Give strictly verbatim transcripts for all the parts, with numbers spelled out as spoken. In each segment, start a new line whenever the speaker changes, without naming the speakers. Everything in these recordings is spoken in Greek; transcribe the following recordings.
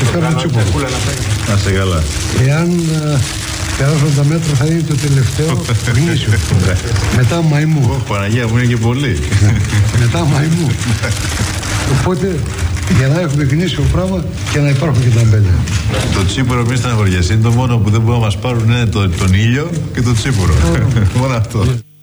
φέρνω Τσίπουρο.
Να σε καλά.
Εάν περάσουν τα μέτρα θα είναι το τελευταίο γνήσιο. Μετά μαϊμού.
Ω, Παναγία μου, είναι και πολύ.
Μετά μαϊμού. Οπότε για να έχουμε γνήσιο πράγμα και να υπάρχουν και τα μπέλια.
Το Τσίπουρο μη στεναχωριέσαι. Είναι το μόνο που δεν μπορούν να μας πάρουν είναι το, τον ήλιο και το Τσίπουρο. Μόνο αυτό.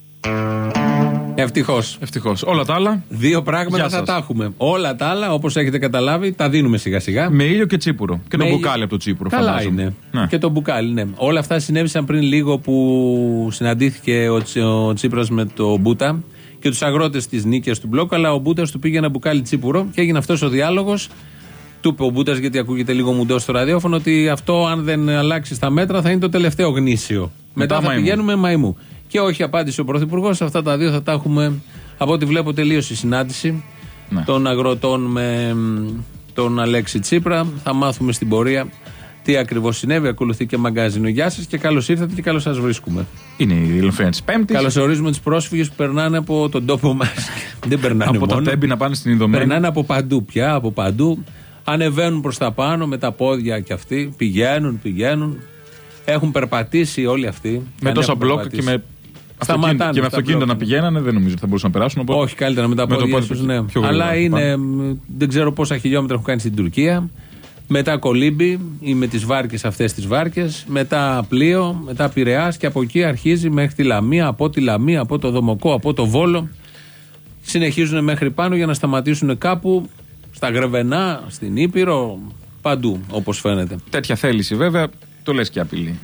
Ευτυχώς.
Ευτυχώς. Όλα τα άλλα.
Δύο πράγματα θα τα έχουμε. Όλα τα άλλα, όπως έχετε καταλάβει, τα δίνουμε σιγά σιγά.
Με ήλιο και Τσίπουρο. Και
με
το
ήλιο...
μπουκάλι από το Τσίπουρο.
Καλά
φαντάζομαι.
είναι.
Ναι.
Και το μπουκάλι, ναι. Όλα αυτά συνέβησαν πριν λίγο που συναντήθηκε ο, Τσι, ο Τσίπρας με το Μπούτα και τους αγρότες της νίκης του μπλοκ. Αλλά ο Μπούτας του πήγε ένα μπουκάλι Τσίπουρο και έγινε αυτός ο διάλογος. Του είπε ο Μπούτας, γιατί ακούγεται λίγο μουντό στο ραδιόφωνο, ότι αυτό, αν δεν αλλάξει τα μέτρα, θα είναι το τελευταίο γνήσιο. Μετά,
Μετά
θα
μαϊμού.
πηγαίνουμε μαϊμού. Και όχι, απάντησε ο Πρωθυπουργός. Αυτά τα δύο θα τα έχουμε. Από ό,τι βλέπω, τελείωσε η συνάντηση ναι. των αγροτών με τον Αλέξη Τσίπρα. Θα μάθουμε στην πορεία τι ακριβώς συνέβη. Ακολουθεί και μαγκάζινο. Γεια σας και καλώς ήρθατε και καλώς σας βρίσκουμε.
Είναι η Ελληνοφρένεια της Πέμπτης.
Καλωσορίζουμε τους πρόσφυγες που περνάνε από τον τόπο μας. Δεν περνάνε
από
μόνο.
τα Τέμπη να πάνε στην Ινδομένη.
Περνάνε από παντού πια, από παντού. Ανεβαίνουν προς τα πάνω με τα πόδια κι αυτοί. Πηγαίνουν, πηγαίνουν. Έχουν περπατήσει όλοι αυτοί.
Με τόσα μπλοκ και με. Σταματάνε, και με αυτοκίνητα να πηγαίνανε, δεν νομίζω ότι θα μπορούσαν να περάσουν. Οπότε...
Όχι, καλύτερα με τα πόδια τους, ναι. Αλλά είναι, δεν ξέρω πόσα χιλιόμετρα έχουν κάνει στην Τουρκία. Μετά κολύμπι ή με τις βάρκες αυτές τις βάρκες. Μετά πλοίο, μετά Πειραιάς και από εκεί αρχίζει μέχρι τη Λαμία, από τη Λαμία, από το Δομοκό, από το Βόλο. Συνεχίζουν μέχρι πάνω για να σταματήσουν κάπου στα Γρεβενά, στην Ήπειρο, παντού όπως φαίνεται.
Τέτοια θέληση βέβαια, το λες και απειλή.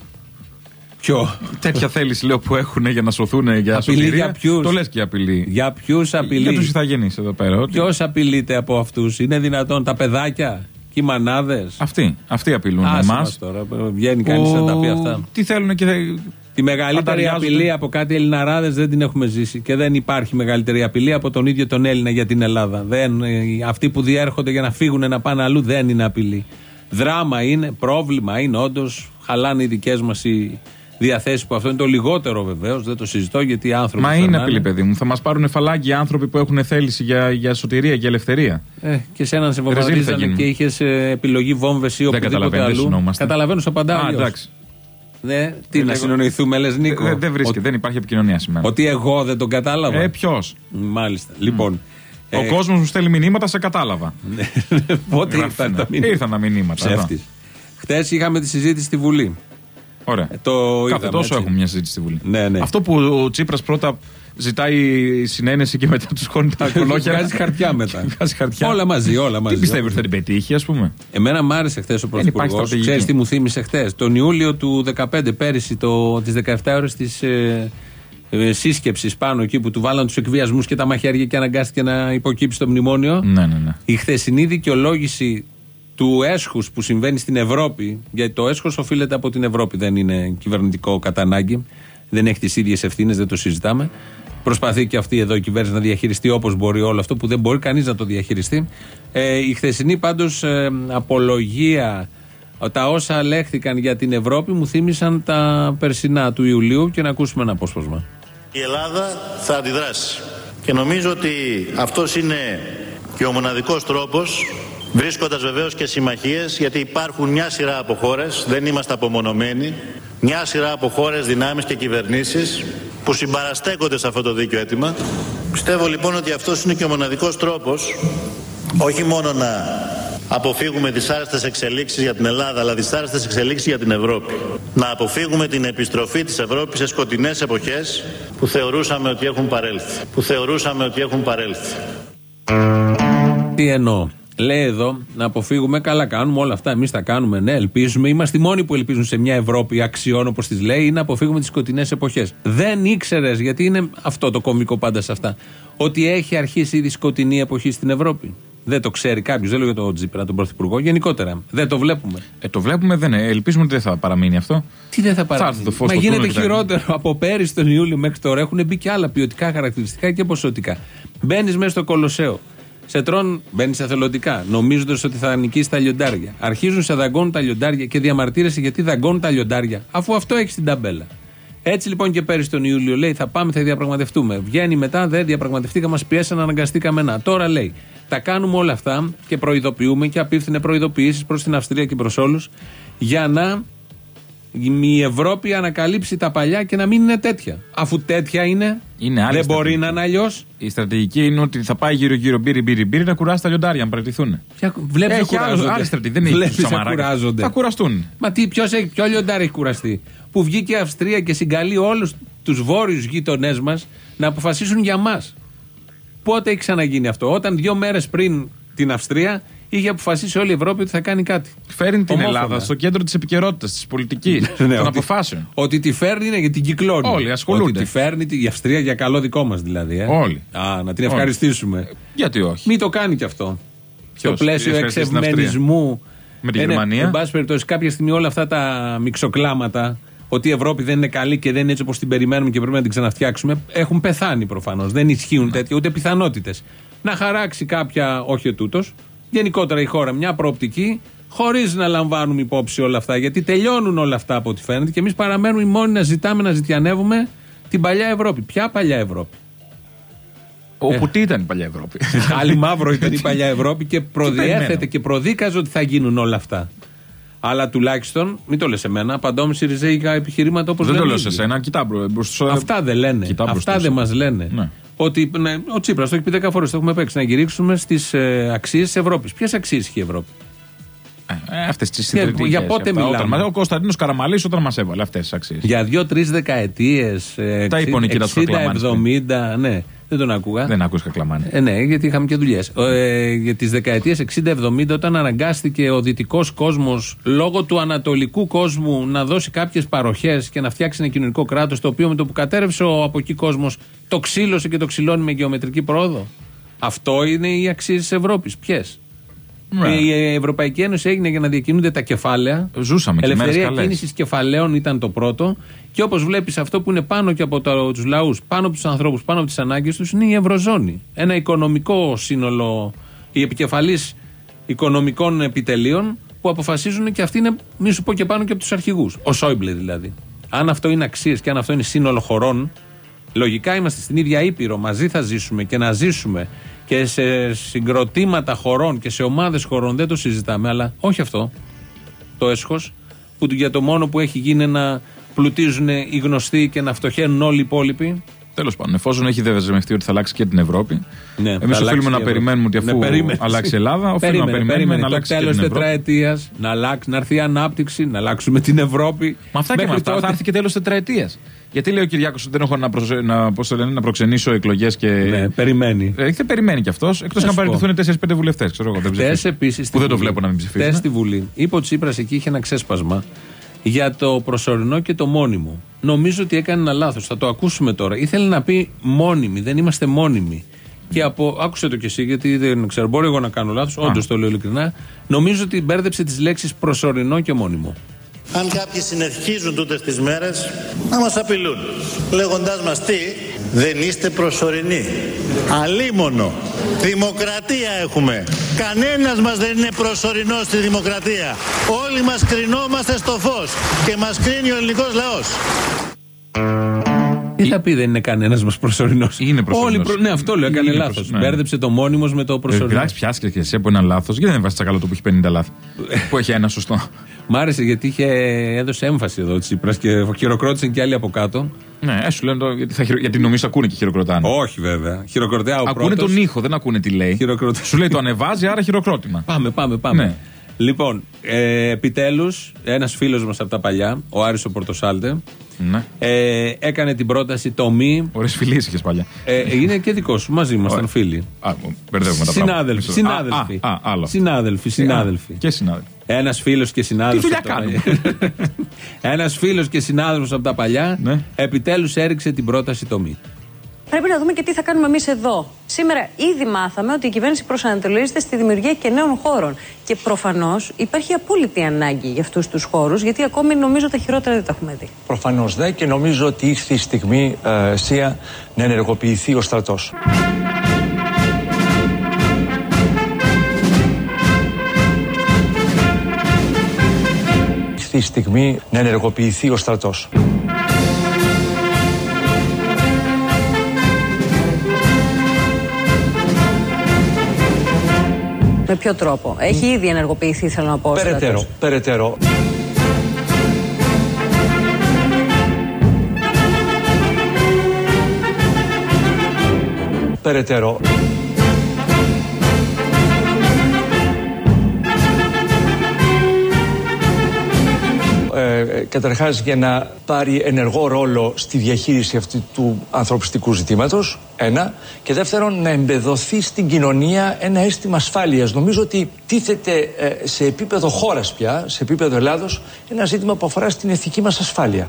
Ποιο?
Τέτοια θέληση λέω που έχουν για να σωθούν για σωτηρία.
Για ποιους?
Το λες και απειλή.
Για ποιους απειλεί?
Για τους ηθαγενείς εδώ πέρα.
Ποιος απειλείται από αυτούς? Είναι δυνατόν τα παιδάκια και οι μανάδες?
Αυτοί, αυτοί απειλούν εμάς.
Τώρα βγαίνει κανείς να τα πει αυτά.
Τι θέλουν και θα...
Τη μεγαλύτερη απειλή από κάτι Ελληναράδες δεν την έχουμε ζήσει. Και δεν υπάρχει μεγαλύτερη απειλή από τον ίδιο τον Έλληνα για την Ελλάδα. Δεν, αυτοί που διέρχονται για να φύγουν να πάνε αλλού δεν είναι απειλή. Δράμα είναι, πρόβλημα είναι όντως. Χαλάνε οι δικές μας οι διαθέσεις που αυτό είναι το λιγότερο βεβαίως. Δεν το συζητώ γιατί οι άνθρωποι.
Μα είναι απειλή, παιδί μου. Θα μας πάρουν φαλάκι οι άνθρωποι που έχουν θέληση για, για σωτηρία και ελευθερία.
Ε, και σε έναν σε βομβαρδίζανε και είχες επιλογή βόμβες ή οπουδήποτε αλλού. Καταλαβαίνω, σου απαντάω.
Α, εντάξει.
Ναι, τι ε, να συνονιθούμε, λες Νίκο.
Δεν δε βρίσκεται, ο... δεν υπάρχει επικοινωνία σήμερα.
Ότι εγώ δεν τον κατάλαβα.
Ε, ποιος?
Μάλιστα. Λοιπόν.
Ο ε... κόσμος μου στέλνει μηνύματα, σε κατάλαβα.
Πότε ήρθαν τα μηνύματα?
Ήρθαν τα μηνύματα.
Χτες είχαμε τη συζήτηση στη Βουλή.
Ωραία.
Ε, το
Κάθε τόσο έχουμε μια συζήτηση στη Βουλή.
Ναι, ναι.
Αυτό που ο Τσίπρας πρώτα ζητάει συνένεση και μετά του χώνει τα κολόγια.
Βγάζει χαρτιά μετά.
χαρτιά.
Όλα μαζί, όλα μαζί.
Τι πιστεύει ότι θα την πετύχει, ας πούμε?
Εμένα μ' άρεσε χθες ο Πρωθυπουργός. Ξέρεις τι μου θύμισε χθες? Τον Ιούλιο του δεκαπέντε, πέρυσι, το, τις δεκαεπτά ώρες της ε, ε, σύσκεψης πάνω εκεί που του βάλαν τους εκβιασμούς και τα μαχαίρια και αναγκάστηκε να υποκύψει το μνημόνιο.
Ναι, ναι, ναι.
Η χθεσινή δικαιολόγηση του έσχους που συμβαίνει στην Ευρώπη, γιατί το έσχος οφείλεται από την Ευρώπη, δεν είναι κυβερνητικό κατά ανάγκη, δεν έχει τις ίδιες ευθύνες, δεν το συζητάμε. Προσπαθεί και αυτή εδώ η κυβέρνηση να διαχειριστεί όπως μπορεί όλο αυτό που δεν μπορεί κανείς να το διαχειριστεί. Ε, η χθεσινή πάντως ε, απολογία, τα όσα λέχθηκαν για την Ευρώπη μου θύμισαν τα περσινά του Ιουλίου και να ακούσουμε ένα απόσπασμα.
Η Ελλάδα θα αντιδράσει και νομίζω ότι αυτός είναι και ο μοναδικός τρόπος, βρίσκοντας βεβαίως και συμμαχίες, γιατί υπάρχουν μια σειρά από χώρες, δεν είμαστε απομονωμένοι, μια σειρά από χώρες, δυνάμεις και κυβερνήσεις που συμπαραστέκονται σε αυτό το δίκαιο αίτημα. Πιστεύω λοιπόν ότι αυτός είναι και ο μοναδικός τρόπος, όχι μόνο να αποφύγουμε τις άρεστες εξελίξεις για την Ελλάδα, αλλά τις άρεστες εξελίξεις για την Ευρώπη. Να αποφύγουμε την επιστροφή της Ευρώπης σε σκοτεινές εποχές που θεωρούσαμε ότι έχουν παρέλθει. Που θεωρούσαμε ότι έχουν παρέλθει.
Τι εννοώ? Λέει εδώ να αποφύγουμε, καλά κάνουμε όλα αυτά. Εμείς τα κάνουμε, ναι, ελπίζουμε. Είμαστε οι μόνοι που ελπίζουν σε μια Ευρώπη αξιών, όπως τις λέει, ή να αποφύγουμε τις σκοτεινές εποχές. Δεν ήξερες, γιατί είναι αυτό το κωμικό πάντα σε αυτά, ότι έχει αρχίσει ήδη σκοτεινή εποχή στην Ευρώπη? Δεν το ξέρει κάποιος, δεν λέω για τον Τσίπρα, τον Πρωθυπουργό, γενικότερα. Δεν το βλέπουμε.
Ε, το βλέπουμε, δεν είναι. Ελπίζουμε ότι δεν θα παραμείνει αυτό.
Τι δεν θα παραμείνει?
Θα
Μα γίνεται χειρότερο. Από πέρυσι τον Ιούλιο μέχρι τώρα έχουν μπει και άλλα ποιοτικά χαρακτηριστικά και ποσοτικά. Μπαίνεις μέσα στο Κολοσσέο. Σε τρώνε, μπαίνεις εθελοντικά, νομίζοντας ότι θα νικήσει τα λιοντάρια. Αρχίζουν σε δαγκώνουν τα λιοντάρια και διαμαρτύρεσαι γιατί δαγκώνουν τα λιοντάρια, αφού αυτό έχει στην ταμπέλα. Έτσι λοιπόν και πέρυσι τον Ιούλιο λέει: θα πάμε, θα διαπραγματευτούμε. Βγαίνει μετά, δεν διαπραγματευτήκαμε, μας πιέσαν, αναγκαστήκαμε να. Τώρα λέει: Τα κάνουμε όλα αυτά και προειδοποιούμε και απίφθινε προειδοποιήσεις προς την Αυστρία και προς όλους για να η Ευρώπη ανακαλύψει τα παλιά και να μην είναι τέτοια. Αφού τέτοια είναι,
είναι
δεν μπορεί να είναι αλλιώς.
Η στρατηγική είναι ότι θα πάει γύρω-γύρω μπύρι, μπύρι, μπύρι να κουράσει τα λιοντάρια, να παραιτηθούν.
Βλέπεις να κουράζονται.
Άλλη στρατηγική, δεν είναι
να κουράζονται.
Θα κουραστούν.
Μα τι, ποιος έχει, ποιο λιοντάρι έχει κουραστεί? Που βγήκε η Αυστρία και συγκαλεί όλους τους βόρειους γείτονές μας να αποφασίσουν για μας. Πότε έχει ξαναγίνει αυτό? Όταν δύο μέρες πριν την Αυστρία είχε αποφασίσει όλη η Ευρώπη ότι θα κάνει κάτι.
Φέρνει την Ομόφωνα. Ελλάδα στο κέντρο της επικαιρότητας, της πολιτικής,
ναι,
των αποφάσεων.
Ότι τη φέρνει είναι γιατί την κυκλώνει.
Όλοι ασχολούνται.
Ότι τη φέρνει η Αυστρία για καλό δικό μας δηλαδή. Ε.
Όλοι.
Α, να την ευχαριστήσουμε.
Όλοι. Γιατί όχι.
Μην το κάνει κι αυτό.
Ποιος?
Στο πλαίσιο εξευμενισμού.
Με την ε, Γερμανία.
Ναι, εν πάση περιπτώσει, κάποια στιγμή όλα αυτά τα μιξοκλάματα, ότι η Ευρώπη δεν είναι καλή και δεν είναι έτσι όπως την περιμένουμε και πρέπει να την ξαναφτιάξουμε, έχουν πεθάνει προφανώς. Δεν ισχύουν τέτοια ούτε πιθανότητες. Να χαράξει κάποια, όχι ετούτος, γενικότερα η χώρα μια προοπτική, χωρίς να λαμβάνουμε υπόψη όλα αυτά. Γιατί τελειώνουν όλα αυτά από ό,τι φαίνεται και εμείς παραμένουμε οι μόνοι να ζητάμε, να ζητιανεύουμε την παλιά Ευρώπη. Ποια παλιά Ευρώπη?
Όπου ε, τι ήταν η παλιά Ευρώπη?
Άλλη μαύρο ήταν η παλιά Ευρώπη και προδιέθετε και προδίκαζε ότι θα γίνουν όλα αυτά. Αλλά τουλάχιστον, μην το λες εμένα, απαντώ με σιριζέικα επιχειρήματα όπως
δεν
λένε.
Δεν το λέω σε εσένα, κοιτά μπροστά.
Αυτά δεν λένε. Αυτά δεν μας λένε. Ναι. Ότι ναι, ο Τσίπρας το έχει πει δέκα φορές, το έχουμε παίξει, να γυρίξουμε στις ε, αξίες της Ευρώπης. Ποιες αξίες έχει η Ευρώπη?
Ε, αυτές τις συντηρητικές.
Για πότε αυτά, μιλάμε?
Όταν, ο Κωνσταντίνος Καραμαλής όταν μας έβαλε αυτές τις αξίες.
Για δύο-τρεις δεκαετίες. Ε,
τα είπε ο Νικήτας Κακλαμάνης.
εξήντα εβδομήντα, ναι. Δεν τον άκουγα.
Δεν άκουσα Κακλαμάνη.
Ε, ναι, γιατί είχαμε και δουλειές. Ε, για τις δεκαετίες εξήντα εβδομήντα, όταν αναγκάστηκε ο δυτικός κόσμος λόγω του ανατολικού κόσμου να δώσει κάποιες παροχές και να φτιάξει ένα κοινωνικό κράτος, το οποίο με το που κατέρευσε ο από εκεί κόσμος το ξύλωσε και το ξυλώνει με γεωμετρική πρόοδο. Αυτό είναι οι αξίες της Ευρώπης. Ποιες? Ναι. Η Ευρωπαϊκή Ένωση έγινε για να διακινούνται τα κεφάλαια.
Ζούσαμε και μέρες
ελευθερία
καλές.
κίνησης κεφαλαίων ήταν το πρώτο. Και όπως βλέπεις, αυτό που είναι πάνω και από τους λαούς, πάνω από τους ανθρώπους, πάνω από τις ανάγκες τους, είναι η Ευρωζώνη. Ένα οικονομικό σύνολο, οι επικεφαλής οικονομικών επιτελείων που αποφασίζουν, και αυτοί είναι, μη σου πω και πάνω και από τους αρχηγούς. Ο Σόιμπλε δηλαδή. Αν αυτό είναι αξίες και αν αυτό είναι σύνολο χωρών, λογικά είμαστε στην ίδια ήπειρο. Μαζί θα ζήσουμε και να ζήσουμε. Και σε συγκροτήματα χωρών και σε ομάδες χωρών δεν το συζητάμε, αλλά όχι αυτό. Το έσχος που για το μόνο που έχει γίνει να πλουτίζουν οι γνωστοί και να φτωχαίνουν όλοι οι υπόλοιποι.
Τέλος πάντων, εφόσον έχει δεσμευτεί ότι θα αλλάξει και την Ευρώπη, ναι, εμείς οφείλουμε να περιμένουμε ότι αφού ναι, αλλάξει η Ελλάδα, οφείλουμε περίμενε, να περιμένουμε περίμενε, να αλλάξει
το τέλος τετραετίας, να, αλλάξει, να έρθει η ανάπτυξη, να αλλάξουμε την Ευρώπη.
Μα αυτά και με αυτά, θα έρθει και τέλος τετραετίας. Γιατί λέει ο Κυριάκος ότι δεν έχω να, προσε... να, λένε, να προξενήσω εκλογές και.
Ναι, περιμένει.
Ε, δεν περιμένει κι αυτός, εκτός να παραιτηθούν τέσσερις πέντε βουλευτές. Ξέρω εγώ, δεν
επίσης,
που δεν το βλέπω να μην ψηφίσουν.
Χθες στη Βουλή, είπε ο Τσίπρας εκεί είχε ένα ξέσπασμα για το προσωρινό και το μόνιμο. Νομίζω ότι έκανε ένα λάθος. Θα το ακούσουμε τώρα. Ήθελε να πει μόνιμοι, δεν είμαστε μόνιμοι. Και από, άκουσε το κι εσύ, γιατί δεν ξέρω, μπορεί εγώ να κάνω λάθος. Όντως το λέω ειλικρινά. Νομίζω ότι μπέρδεψε τις λέξεις προσωρινό και μόνιμο.
Αν κάποιοι συνεχίζουν τούτες τις μέρες να μας απειλούν, λέγοντάς μας τι, δεν είστε προσωρινοί. Αλίμονο. Δημοκρατία έχουμε. Κανένας μας δεν είναι προσωρινός στη δημοκρατία. Όλοι μας κρινόμαστε στο φως και μας κρίνει ο ελληνικός λαός.
Τι θα πει δεν είναι κανένας μας προσωρινός?
Είναι προσωρινός.
Προ... Ναι, αυτό λέω, έκανε λάθος. Ναι. Μπέρδεψε το μόνιμος με το προσωρινό.
Εντάξει, πιάσκες και εσύ από ένα λάθος. Γιατί δεν βάζεις τσακαλώτο που έχει πενήντα λάθη. Που έχει ένα σωστό.
Μ' άρεσε γιατί είχε, έδωσε έμφαση εδώ Τσίπρας και χειροκρότησαν και άλλοι από κάτω.
Ναι, σου λένε το, γιατί, θα χειρο... γιατί νομίζω ακούνε και χειροκροτάνε.
Όχι βέβαια. Χειροκροτέα ο
ακούνε
πρώτος.
Τον ήχο, δεν ακούνε τι λέει.
Χειροκροτε...
Σου λέει το ανεβάζει, άρα χειροκρότημα.
Πάμε, πάμε, πάμε.
Ναι.
Λοιπόν, ε, επιτέλους, ένας φίλος μας από τα παλιά, ο Άρης ο Πορτοσάλτε, ναι. ε, έκανε την πρόταση το μη.
Ωραίες φιλίες είχες παλιά.
Ε, είναι και δικό σου, μαζί ήμασταν φίλοι.
Α, μπερδεύουμε τα
συνάδελφοι, συνάδελφοι.
Α, α, άλλο.
Συνάδελφοι, συνάδελφοι.
Και συνάδελφοι.
Ένας φίλος και συνάδελφος.
Τι δουλειά κάνουμε.
Ένας φίλος και συνάδελφος από τα παλιά, ναι. επιτέλους έριξε την πρόταση το μη.
Πρέπει να δούμε και τι θα κάνουμε εμείς εδώ. Σήμερα ήδη μάθαμε ότι η κυβέρνηση προσανατολίζεται στη δημιουργία και νέων χώρων. Και προφανώς υπάρχει απόλυτη ανάγκη για αυτούς τους χώρους, γιατί ακόμη νομίζω τα χειρότερα δεν τα έχουμε δει.
Προφανώς δε, και νομίζω ότι ήρθε η στιγμή, ε, Σία, να ενεργοποιηθεί ο στρατός. Ήρθε η στιγμή να ενεργοποιηθεί ο στρατός.
Με ποιο τρόπο? Έχει ήδη ενεργοποιηθεί, θέλω να πω.
Περαιτέρω. Περαιτέρω. Περαιτέρω. Ε, καταρχάς για να πάρει ενεργό ρόλο στη διαχείριση αυτού του ανθρωπιστικού ζητήματος, ένα. Και δεύτερον, να εμπεδοθεί στην κοινωνία ένα αίσθημα ασφάλειας. Νομίζω ότι τίθεται ε, σε επίπεδο χώρας πια, σε επίπεδο Ελλάδος, ένα ζήτημα που αφορά στην ηθική μας ασφάλεια.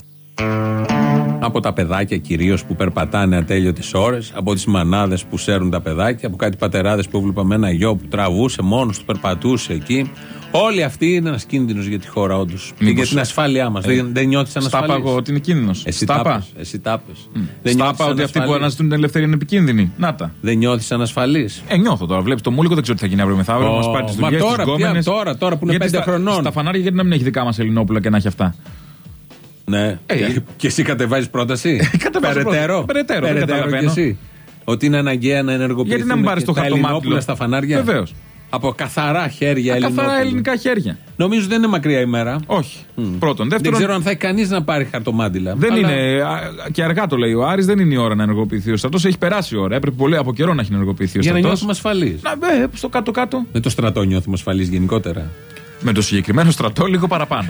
Από τα παιδάκια κυρίως που περπατάνε ατέλειωτες ώρες, από τις μανάδες που σέρουν τα παιδάκια, από κάτι πατεράδες που έβλεπαμε ένα γιο που τραβούσε μόνος του, περπατούσε εκεί. Όλοι αυτοί είναι ένας κίνδυνος για τη χώρα, όντως. Και για την ασφάλειά μας. Ε, δεν, δεν νιώθεις ανασφαλής?
Στάπα εγώ ότι είναι κίνδυνος.
Εσύ τάπες. Εσύ τάπες. Mm.
Στάπα ότι αυτοί που αναζητούν την ελευθερία είναι επικίνδυνοι. Να τα.
Δεν νιώθεις ανασφαλής?
Ε, νιώθω τώρα. Βλέπεις το μούλικο, δεν ξέρω τι θα γίνει αύριο μεθαύριο. Oh, μας πάρει τις δουλειές,
τώρα, τις γκόμενες. Τώρα, τώρα που είναι πέντε χρονών.
Στα φανάρια, γιατί να μην έχει δικά μας Ελληνόπουλα και να έχει αυτά.
Ναι. Ε, και, και εσύ κατεβάζεις πρόταση? Περαιτέρω.
Περαιτέρω. Δεν καταλαβαίνω.
Ότι είναι αναγκαία να ενεργοποιηθούν
γιατί να μην πάρεις το χαρτομάτιλο
στα φανάρια?
Βεβαίως.
Από καθαρά χέρια ελληνικά.
Καθαρά ελληνικά χέρια.
Νομίζω δεν είναι μακριά ημέρα.
Όχι. Mm. Πρώτον. Δεύτερον,
δεν ξέρω αν θα έχει κανείς να πάρει χαρτομάτιλα.
Δεν
αλλά...
είναι. Και αργά το λέει ο Άρης, δεν είναι η ώρα να ενεργοποιηθεί ο στρατός. Έχει περάσει η ώρα. Έπρεπε πολύ από καιρό να έχει ενεργοποιηθεί ο στρατός.
Για να νιώθουμε ασφαλείς.
Να, ε, στο κάτω-κάτω.
Με το στρατό νιώθουμε ασφαλείς γενικότερα.
Με το συγκεκριμένο στρατό λίγο παραπάνω.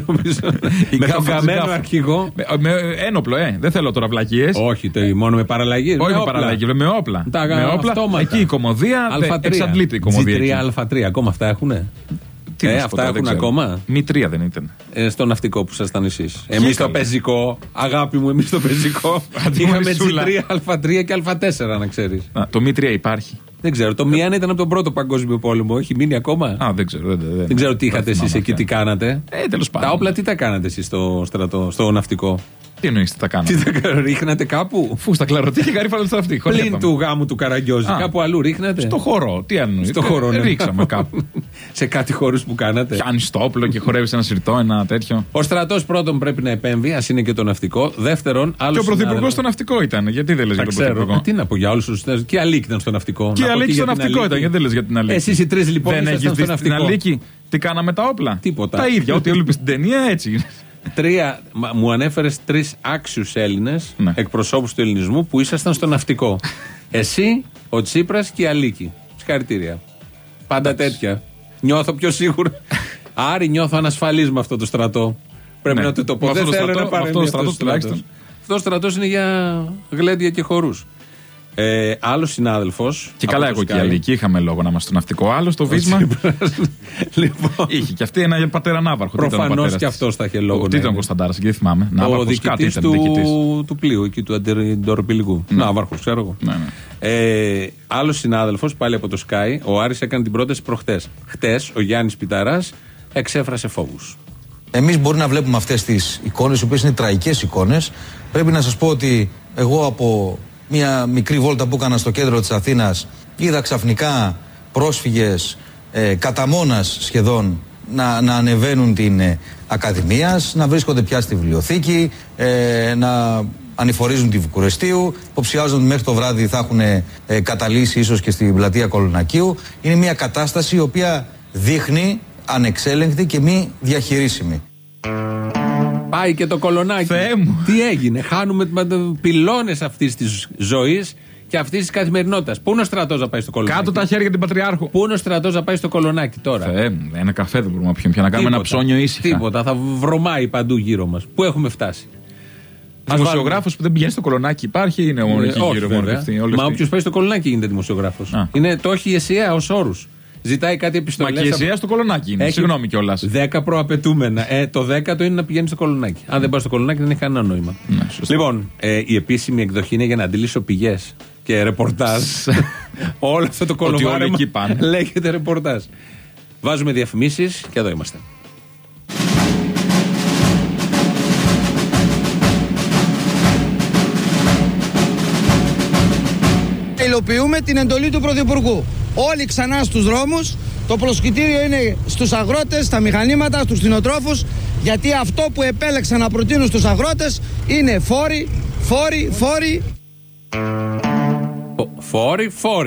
Με τον καμένο αρχηγό.
Με, με ένοπλο, ε. Δεν θέλω τώρα βλακίες.
Όχι, το, μόνο με παραλλαγή.
Όχι με παραλλαγή, με όπλα.
Τα
με όπλα. Εκεί η κομμωδία εξαντλείται η κομμωδία.
τζι τρία Α τρία, ακόμα αυτά έχουνε? Τι ε, αυτά έχουν ακόμα.
Μη τρία δεν ήταν.
Ε, στο ναυτικό που ήσασταν εσείς. Εμείς στο πεζικό, αγάπη μου, εμείς στο πεζικό. Είχαμε τζι τρία Α τρία και Α τέσσερα, να ξέρεις.
Το Μη τρία υπάρχει?
Δεν ξέρω. Το Μη ένα ήταν από τον πρώτο παγκόσμιο πόλεμο. Έχει μείνει ακόμα?
Α, δεν ξέρω. Δεν, δεν,
δεν ξέρω τι είχατε εσείς εκεί, τι κάνατε.
Ε, τέλος πάντων.
Τα όπλα τι τα κάνατε εσείς στο στρατό, στο ναυτικό?
Τι εννοείς, τι τα κάνατε?
Τι τα κάνατε, ρίχνατε κάπου?
Φου στα κλαρωτή και γαρίφαλα στο αυτή.
Πλην του γάμου του Καραγκιόζη, κάπου αλλού ρίχνατε?
Στο χορό, τι εννοείς?
Στο χορό, ναι.
Ρίξαμε κάπου.
Σε κάτι χώρους που κάνατε.
Πιάνεις το όπλο και χορεύεις ένα συρτό, ένα τέτοιο.
Ο στρατός πρώτον πρέπει να επέμβει, ας είναι και το ναυτικό. Δεύτερον, άλλο.
Και ο πρωθυπουργός στο ναυτικό ήταν. Γιατί δεν λες για τον πρωθυπουργό?
Τι να πω για όλους τους. Και η Αλίκη ήταν στο ναυτικό.
Και η Αλίκη στο ναυτικό ήταν. Γιατί δεν λες για την Αλίκη?
Εσείς οι τρεις λοιπόν
δεν έχεις δει στην Αλίκη τι κάναμε τα όπλα?
Τίποτα.
Τα ίδια, ό,τι έλειπε στην ταινία έτσι.
Τρία, μου ανέφερες τρεις άξιους Έλληνες, ναι, εκπροσώπους του ελληνισμού που ήσασταν στο ναυτικό. Εσύ, ο Τσίπρας και η Αλίκη. Συγχαρητήρια. Πάντα τέτοια. Νιώθω πιο σίγουρα. Άρη, νιώθω ανασφαλής με αυτό το στρατό. Πρέπει, ναι, να το πω. Δεν θέλω να παρέμβει αυτό το στρατό. Αυτό ο στρατός είναι για γλέντια και χορούς. Ε, άλλο συνάδελφος.
Και καλά, εγώ και η Αλίκη είχαμε λόγο να είμαστε στο ναυτικό. Άλλο στο βίσμα.
Λοιπόν.
Είχε και αυτή ένα πατέρα Ναύαρχο.
Προφανώς και αυτό θα είχε λόγο.
Τι ήταν ο Κωνσταντάρας, δεν θυμάμαι.
Ο διοικητής του πλοίου εκεί του αντιρροπηλικού. Ναύαρχος, ξέρω εγώ. Άλλο συνάδελφος, πάλι από το Sky, ο Άρης έκανε την πρόταση προχτές. Χτες ο Γιάννης Πιταράς εξέφρασε φόβους.
Εμείς μπορεί να βλέπουμε αυτές τις εικόνες, οι οποίες είναι τραγικές εικόνες. Πρέπει να σας πω ότι εγώ από μια μικρή βόλτα που έκανα στο κέντρο της Αθήνας είδα ξαφνικά πρόσφυγες ε, κατά μόνας σχεδόν να, να ανεβαίνουν την ε, Ακαδημίας, να βρίσκονται πια στη βιβλιοθήκη, ε, να ανηφορίζουν τη Βουκουρεστίου, υποψιάζονται ότι μέχρι το βράδυ θα έχουν ε, καταλύσει ίσως και στην πλατεία Κολονακίου. Είναι μια κατάσταση η οποία δείχνει ανεξέλεγκτη και μη διαχειρίσιμη.
Πάει και το Κολονάκι.
Θεέ μου.
Τι έγινε? Χάνουμε πυλώνες αυτής της ζωής και αυτής της καθημερινότητας. Πού είναι ο στρατός να πάει στο Κολονάκι?
Κάτω τα χέρια την Πατριάρχου.
Πού είναι ο στρατός να πάει στο Κολονάκι τώρα?
Θεέ μου, ένα καφέ δεν μπορούμε να πιούμε πια, να κάνουμε τίποτα, ένα ψώνιο ήσυχα.
Τίποτα, θα βρωμάει παντού γύρω μας. Πού έχουμε φτάσει?
Δημοσιογράφος που δεν πηγαίνει στο Κολονάκι υπάρχει ή είναι μόνο εκεί γύρω?
Μα όποιος πάει στο Κολονάκι γίνεται δημοσιογράφος. Το έχει η ΕΣΥΑ ως όρους. Ζητάει κάτι επιστολές.
Μα και η ΕΣΥΑ στο Κολονάκι είναι. Συγγνώμη κιόλας.
δέκα προαπαιτούμενα. Ε, το δέκατο είναι να πηγαίνει στο Κολονάκι. Αν δεν πάει στο Κολονάκι δεν έχει κανένα νόημα.
Ναι,
λοιπόν, ε, η επίσημη εκδοχή είναι για να αντιλήσω πηγές και ρεπορτάζ. Όλο αυτό το κολοβάρεμα λέγεται ρεπορτάζ. Βάζουμε διαφημίσεις και εδώ είμαστε.
Υλοποιούμε την εντολή του Πρωθυπουργού. Όλοι ξανά στους δρόμους. Το προσκυτήριο είναι στους αγρότες, στα μηχανήματα, στους κτηνοτρόφους, γιατί αυτό που επέλεξαν να προτείνουν στους αγρότες είναι φόροι, φόροι, φόροι.
Φόροι, φόροι.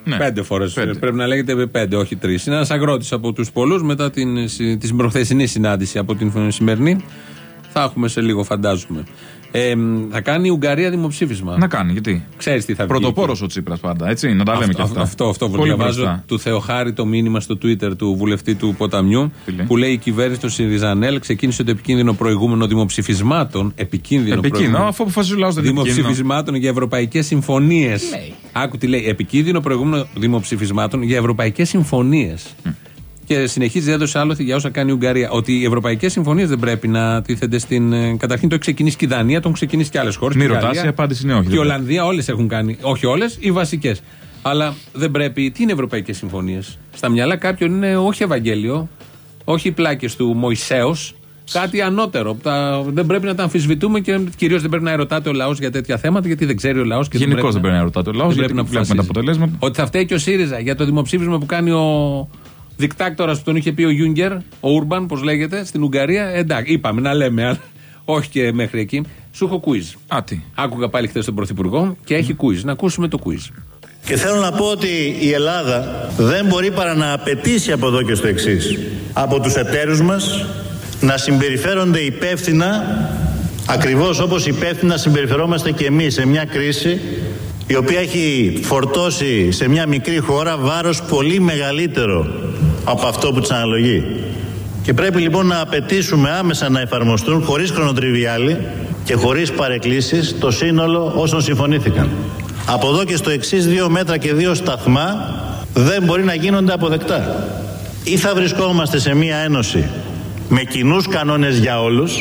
Ναι. Πέντε φορές. Πρέπει να λέγεται πέντε, όχι τρεις. Είναι ένας αγρότης από τους πολλούς μετά την, την προχθεσινή συνάντηση από την σημερινή. Θα έχουμε σε λίγο, φαντάζομαι. Ε, θα κάνει η Ουγγαρία δημοψήφισμα.
Να κάνει, γιατί.
Ξέρεις τι θα βγει.
Πρωτοπόρος ο Τσίπρας πάντα, έτσι. Να τα λέμε και αυτά.
Αυτό, αυτό διαβάζω του Θεοχάρη το μήνυμα στο Twitter του βουλευτή του Ποταμιού. Φίλε. Που λέει: η κυβέρνηση του ΣΥΡΙΖΑΝΕΛ ξεκίνησε το επικίνδυνο προηγούμενο δημοψηφισμάτων. Επικίνδυνο,
επικίνδυνο προηγούμενο. Αφού αποφασίζει ο λαός δεν είναι
δημοψηφισμάτων για ευρωπαϊκές συμφωνίες. Άκου τι λέει. Επικίνδυνο προηγούμενο δημοψηφισμάτων για ευρωπαϊκές συμφωνίες. Mm. Και συνεχίζει έδωσε άλοθη για όσα κάνει η Ουγγαρία. Ότι οι ευρωπαϊκές συμφωνίες δεν πρέπει να τίθενται στην. Καταρχήν το έχει ξεκινήσει και η Δανία, το έχουν ξεκινήσει και άλλες χώρες.
Μη ρωτάς, η απάντηση είναι όχι.
Και η Ολλανδία όλες έχουν κάνει. Όχι όλες, οι βασικές. Αλλά δεν πρέπει. Τι είναι ευρωπαϊκές συμφωνίες. Στα μυαλά κάποιων είναι όχι Ευαγγέλιο, όχι οι πλάκες του Μωυσέως. Κάτι ανώτερο. Τα, δεν πρέπει να τα αμφισβητούμε και κυρίως δεν πρέπει να ερωτάται ο λαός για τέτοια θέματα, γιατί δεν ξέρει ο λαός.
Γενικώς δεν πρέπει να ερωτάται ο λαός, γιατί να βλέπουμε τα αποτελέσματα.
Ότι θα φταίει και ο ΣΥΡΙΖΑ για το δημοψήφισμα που κάνει ο δικτάκτορας που τον είχε πει ο Γιούγκερ, ο Ούρμπαν, πώς λέγεται, στην Ουγγαρία. Εντάξει, είπαμε να λέμε, αλλά όχι και μέχρι εκεί. Σου έχω quiz.
Α, τι.
Άκουγα πάλι χθες τον Πρωθυπουργό και έχει quiz. Να ακούσουμε το quiz.
Και θέλω να πω ότι η Ελλάδα δεν μπορεί παρά να απαιτήσει από εδώ και στο εξής. Από τους εταίρους μας να συμπεριφέρονται υπεύθυνα, ακριβώς όπως υπεύθυνα συμπεριφερόμαστε και εμείς σε μια κρίση η οποία έχει φορτώσει σε μια μικρή χώρα βάρος πολύ μεγαλύτερο από αυτό που της αναλογεί. Και πρέπει λοιπόν να απαιτήσουμε άμεσα να εφαρμοστούν χωρίς χρονοτριβιάλη και χωρίς παρεκκλήσεις το σύνολο όσων συμφωνήθηκαν. Από εδώ και στο εξής δύο μέτρα και δύο σταθμά δεν μπορεί να γίνονται αποδεκτά. Ή θα βρισκόμαστε σε μια ένωση με κοινούς κανόνες για όλους,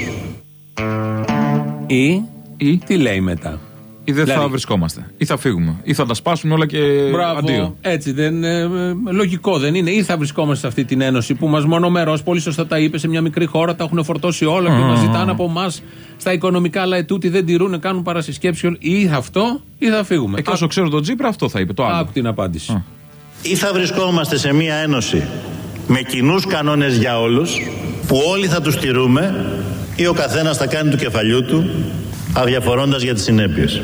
ή, ή τι λέει μετά.
Ή δεν δηλαδή, θα βρισκόμαστε. Ή θα φύγουμε. Ή θα τα σπάσουν όλα και
μπράβο, αντίο. Έτσι δεν, ε, λογικό δεν είναι. Ή θα βρισκόμαστε σε αυτή την ένωση που μας μονομερώς, πολύ σωστά τα είπε, σε μια μικρή χώρα τα έχουν φορτώσει όλα mm. και μας ζητάνε από εμάς στα οικονομικά, αλλά ετούτοι δεν τηρούν, κάνουν παρασυσκέψεων. Ή αυτό, ή θα φύγουμε.
Ε, και όσο ξέρω τον Τσίπρα, αυτό θα είπε. Το άλλο.
Άκου την απάντηση.
Α. Ή θα βρισκόμαστε σε μια ένωση με κοινούς κανόνες για όλους, που όλοι θα τους τηρούμε, ή ο καθένας θα κάνει του κεφαλιού του, αδιαφορώντας για τις συνέπειες.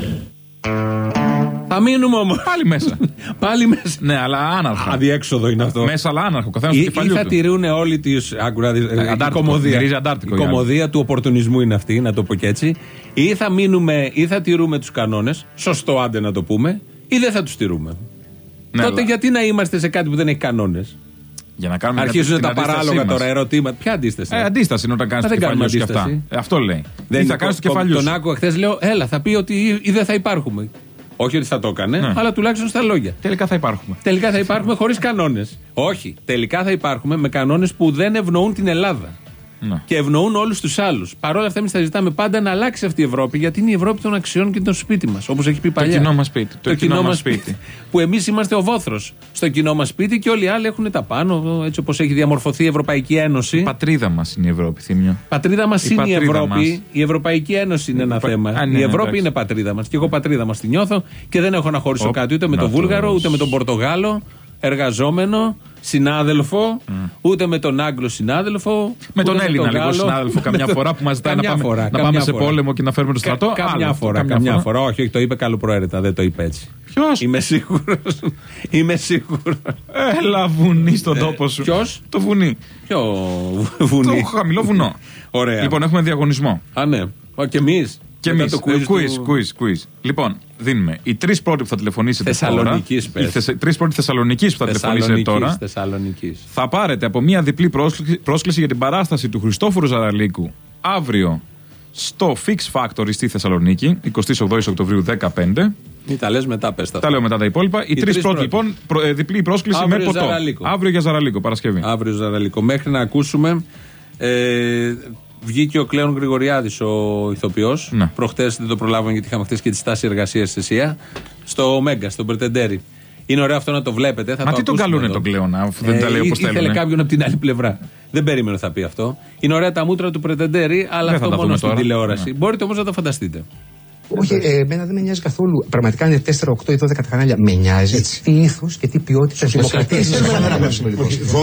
Θα μείνουμε όμως.
Πάλι μέσα.
Πάλι μέσα.
Ναι, αλλά άναρχο.
Αδιέξοδο είναι αυτό.
Μέσα, αλλά άναρχο. Καθένας του κεφαλιού του.
Ή θα τηρούν όλοι τις. Η κομμωδία. Η κομμωδία του οπορτουνισμού είναι αυτή, να το πω και έτσι. Ή θα μείνουμε, ή θα τηρούμε τους κανόνες. Σωστό, άντε να το πούμε. Ή δεν θα τους τηρούμε. Ναι, τότε αλλά... γιατί να είμαστε σε κάτι που δεν έχει κανόνες.
Για να κάνουμε
αρχίζουν τα παράλογα τώρα ερωτήματα. Ποια αντίσταση.
Ε, αντίσταση είναι όταν κάνεις το κεφαλιού και αυτά. Ε, αυτό λέει.
Δεν ή θα κάνεις το κεφαλιού. Τον άκουγα χθες, λέω, έλα, θα πει ότι ή δεν θα υπάρχουμε. Όχι ότι θα το έκανε, ναι. αλλά τουλάχιστον στα λόγια.
Τελικά θα υπάρχουμε.
Τελικά θα υπάρχουμε χωρίς κανόνες. Όχι. Τελικά θα υπάρχουμε με κανόνες που δεν ευνοούν την Ελλάδα. Ναι. Και ευνοούν όλους τους άλλους. Παρ' όλα αυτά, εμείς θα ζητάμε πάντα να αλλάξει αυτή η Ευρώπη, γιατί είναι η Ευρώπη των αξιών και των σπίτι μας. Όπως έχει πει παλιά.
Το κοινό μας σπίτι. Το,
το κοινό μας σπίτι. σπίτι. Που εμείς είμαστε ο βόθρος στο κοινό μας σπίτι και όλοι οι άλλοι έχουν τα πάνω, έτσι όπως έχει διαμορφωθεί η Ευρωπαϊκή Ένωση.
Η πατρίδα μας είναι η Ευρώπη, Θήμιο.
Πατρίδα μας είναι η Ευρώπη. Μας. Η Ευρωπαϊκή Ένωση είναι ένα πα... θέμα. Α, ναι, η Ευρώπη ναι, είναι πατρίδα μας. Και εγώ πατρίδα μας τη νιώθω και δεν έχω να χωρίσω κάτι ούτε με τον Βούλγαρο, ούτε με τον Πορτογάλο. Εργαζόμενο, συνάδελφο, mm. ούτε με τον Άγγλο συνάδελφο.
Με τον Έλληνα λίγο συνάδελφο, καμιά φορά που μας ζητάει να πάμε, φορά, να πάμε σε πόλεμο και να φέρουμε το στρατό.
Κα, καμιά φορά, καμιά, καμιά φορά. φορά. Όχι, όχι, το είπε καλοπροαίρετα, δεν το είπε έτσι.
Ποιος?
Είμαι σίγουρος. Είμαι σίγουρος.
Έλα βουνί στον τόπο σου.
Ποιος?
Το βουνί.
Ποιο βουνί?
Το χαμηλό βουνό.
Ωραία.
Λοιπόν, έχουμε διαγωνισμό.
Α, ναι. Και εμείς.
Και εμείς. Το quiz, quiz, του... quiz, quiz. Λοιπόν, δίνουμε οι τρεις πρώτοι που θα τηλεφωνήσετε
Θεσσαλονικής,
τώρα. Οι θε... τρεις πρώτοι Θεσσαλονικής που θα τηλεφωνήσετε τώρα.
Θεσσαλονικής.
Θα πάρετε από μια διπλή πρόσκληση, πρόσκληση για την παράσταση του Χριστόφορου Ζαραλίκου αύριο στο Fix Factory στη Θεσσαλονίκη, εικοστή όγδοη Οκτωβρίου δεκαπέντε.
Ή τα λες μετά, πες τα.
Τα λέω μετά τα υπόλοιπα. Οι, οι τρεις πρώτοι λοιπόν, προ, ε, διπλή πρόσκληση αύριο με ποτό.
Ζαραλίκο.
Αύριο για Ζαραλίκο, Παρασκευή.
Αύριο Ζαραλίκο. Μέχρι να ακούσουμε. Ε, Βγήκε ο Κλέον Γρηγοριάδης, ο ηθοποιός. Ναι. Προχτές δεν το προλάβαμε γιατί είχαμε χτες και τη στάση εργασίας στη ΕΣΥΑ. Στο Μέγκα, στο Πρετεντέρι. Είναι ωραίο αυτό να το βλέπετε. Θα
Μα
το
τι τον καλούνε τον Κλέον, αφού δεν ε, τα λέει όπως θέλουν.
Ήθελε κάποιον από την άλλη πλευρά. Δεν περίμενε θα πει αυτό. Είναι ωραία τα μούτρα του Πρετεντέρι, αλλά δεν αυτό μόνο στην τηλεόραση. Ναι. Μπορείτε όμως να το φανταστείτε.
Όχι, ε, εμένα δεν με νοιάζει καθόλου. Πραγματικά είναι τέσσερα, οκτώ ή δώδεκα τα κανάλια. Με νοιάζει έτσι. Τι ήθος και τι ποιότητα δημοκρατία.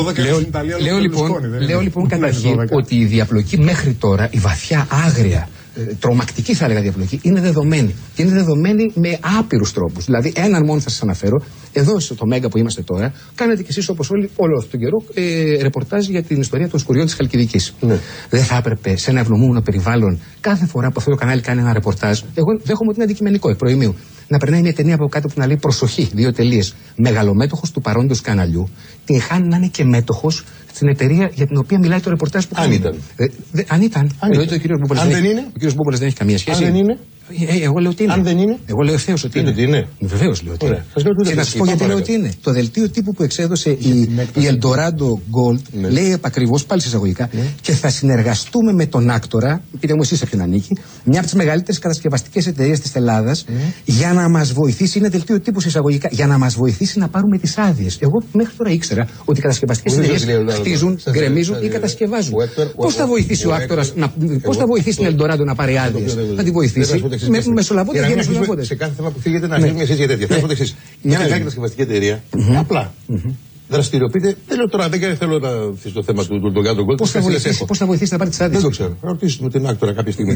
Λέω λοιπόν καταρχήν ότι η διαπλοκή μέχρι τώρα, η βαθιά άγρια ε, τρομακτική θα έλεγα διαπλοκή είναι δεδομένη. Και είναι δεδομένη με άπειρους τρόπους. Δηλαδή, έναν μόνο θα σας αναφέρω. Εδώ στο Μέγκα που είμαστε τώρα, κάνετε κι εσείς όπως όλοι, όλο αυτόν τον καιρό, ε, ρεπορτάζ για την ιστορία των σκουριών της Χαλκιδικής. Ναι. Δεν θα έπρεπε σε ένα ευνομούμενο περιβάλλον, κάθε φορά που αυτό το κανάλι κάνει ένα ρεπορτάζ, εγώ δέχομαι ότι είναι αντικειμενικό εκ προημίου, να περνάει μια ταινία από κάτω που να λέει προσοχή, δύο τελείες. Μεγαλομέτωχος του παρόντος καναλιού, την χάνει να είναι και μέτοχος στην εταιρεία για την οποία μιλάει το ρεπορτάζ που κάνει. Αν ήταν. Ε, δε, αν ήταν. Αν, ήταν. Ο κύριος Μπούπολας δεν, δεν, δεν έχει καμία σχέση.
Αν δεν είναι.
Ε, εγώ λέω ότι είναι.
Αν δεν είναι.
Εγώ λέω ευθέως ότι είναι.
είναι.
Βεβαίως λέω ότι είναι. Και να σας πω γιατί λέω ότι είναι. Το δελτίο τύπου που εξέδωσε η, η Eldorado Gold ναι. λέει επακριβώς, πάλι εισαγωγικά, ναι. και θα συνεργαστούμε με τον άκτορα, πείτε μου εσείς σε ποιον ανήκει, μια από τις μεγαλύτερες κατασκευαστικές εταιρείες της Ελλάδας, ναι. για να μας βοηθήσει, είναι δελτίο τύπου εισαγωγικά, για να μας βοηθήσει να πάρουμε τις άδειες. Εγώ μέχρι τώρα ήξερα ότι οι κατασκευαστικές εταιρείες χτίζουν, γκρεμίζουν ή κατασκευάζουν. Πώς θα βοηθήσει ο άκτορας, πώς θα βοηθήσει την Eldorado να πάρει άδειες? Θα τη βοηθήσει. Με μεσολαβώντες και μεσολαβώντες.
Σε κάθε θέμα που φύγετε να αρχίσουμε εσείς για τέτοια. Θα πω το εξής. Μια μεγάλη κατασκευαστική εταιρεία, απλά δραστηριοποιείται. Δεν λέω τώρα, δεν θέλω να θέσω το θέμα του Eldorado Gold.
Πώς θα βοηθήσει να πάρει τις άδειες?
Δεν το ξέρω. Θα ρωτήσουμε την άκτορα κάποια στιγμή.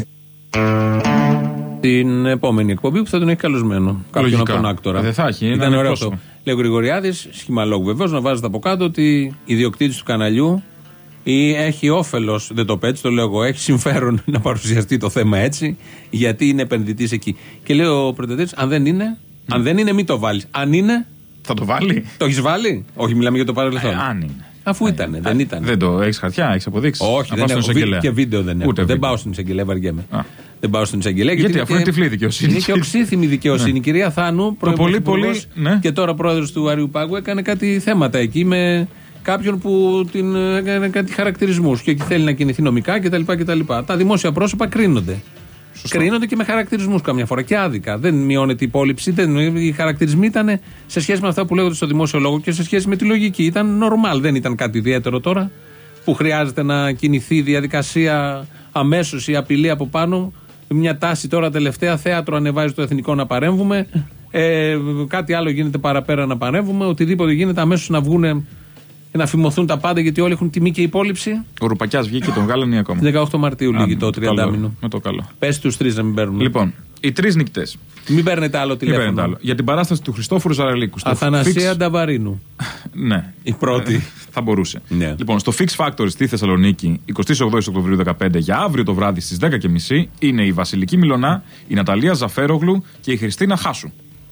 Την επόμενη εκπομπή που θα τον έχει καλεσμένο. Κάποιον από τον άκτορα.
Δεν θα έχει.
Ήταν ωραίο αυτό. Λέει ο Γρηγοριάδης, σχημαλόγου βεβαίως, να βάζετε από κάτω ότι ιδιοκτήτης του καναλιού ή έχει όφελος, δεν το πέτει, το λέω εγώ, έχει συμφέρον να παρουσιαστεί το θέμα έτσι, γιατί είναι επενδυτής εκεί. Και λέει ο Πρετεντέτης, αν δεν είναι, mm. αν δεν είναι, μην το βάλεις. Αν είναι.
Θα το βάλει.
Το έχεις βάλει. Όχι, μιλάμε για το παρελθόν.
Ε, αν είναι.
Αφού ήταν, δεν ήταν.
Δεν το έχεις χαρτιά, έχεις αποδείξει.
Όχι, δεν έχω βίντεο και βίντεο δεν έχω. Δεν πάω στην εισαγγελέα, βαριέμαι. Δεν πάω στην εισαγγελέα.
Γιατί αφού είναι τυφλή δικαιοσύνη.
Είναι και οξύθιμη δικαιοσύνη. Κυρία Θάνου, πρωθυπουργός και τώρα πρόεδρος του Αριουπάγου, έκανε κάτι θέματα εκεί με κάποιον που την έκανε κάτι χαρακτηρισμούς και θέλει να κινηθεί νομικά κτλ. κτλ. Τα δημόσια πρόσωπα κρίνονται. Σωστό. Κρίνονται και με χαρακτηρισμούς καμιά φορά και άδικα. Δεν μειώνεται η υπόλοιψη. Δεν, οι χαρακτηρισμοί ήταν σε σχέση με αυτά που λέγονται στο δημόσιο λόγο και σε σχέση με τη λογική. Ήταν normal. Δεν ήταν κάτι ιδιαίτερο τώρα που χρειάζεται να κινηθεί διαδικασία αμέσως ή απειλή από πάνω. Μια τάση τώρα τελευταία, θέατρο ανεβάζει το εθνικό να παρέμβουμε. Ε, κάτι άλλο γίνεται παραπέρα να παρέμβουμε. Οτιδήποτε γίνεται αμέσως να βγουν και να φημωθούν τα πάντα γιατί όλοι έχουν τιμή και υπόλοιψη.
Ο Ρουπακιάς βγήκε τον γάλανε ακόμα.
δεκαοκτώ Μαρτίου λήγει το τριαντάμινο.
Με το καλό.
Πες τους τρεις να μην παίρνουν.
Λοιπόν, οι τρεις νικητές.
Μην παίρνετε άλλο τηλέφωνο.
Μην άλλο. Για την παράσταση του Χριστόφορου Ζαραλίκου.
Αθανασία fix... Νταβαρίνου.
Ναι.
Η πρώτη.
Θα μπορούσε.
Ναι.
Λοιπόν, στο Fix Factory στη Θεσσαλονίκη, εικοστή ογδόη Οκτωβρίου δεκαπέντε, για αύριο το βράδυ στις δέκα και μισή, είναι η Βασιλική Μιλωνά, η Ναταλία Ζαφέρογλου και η Χριστίνα Χάσου.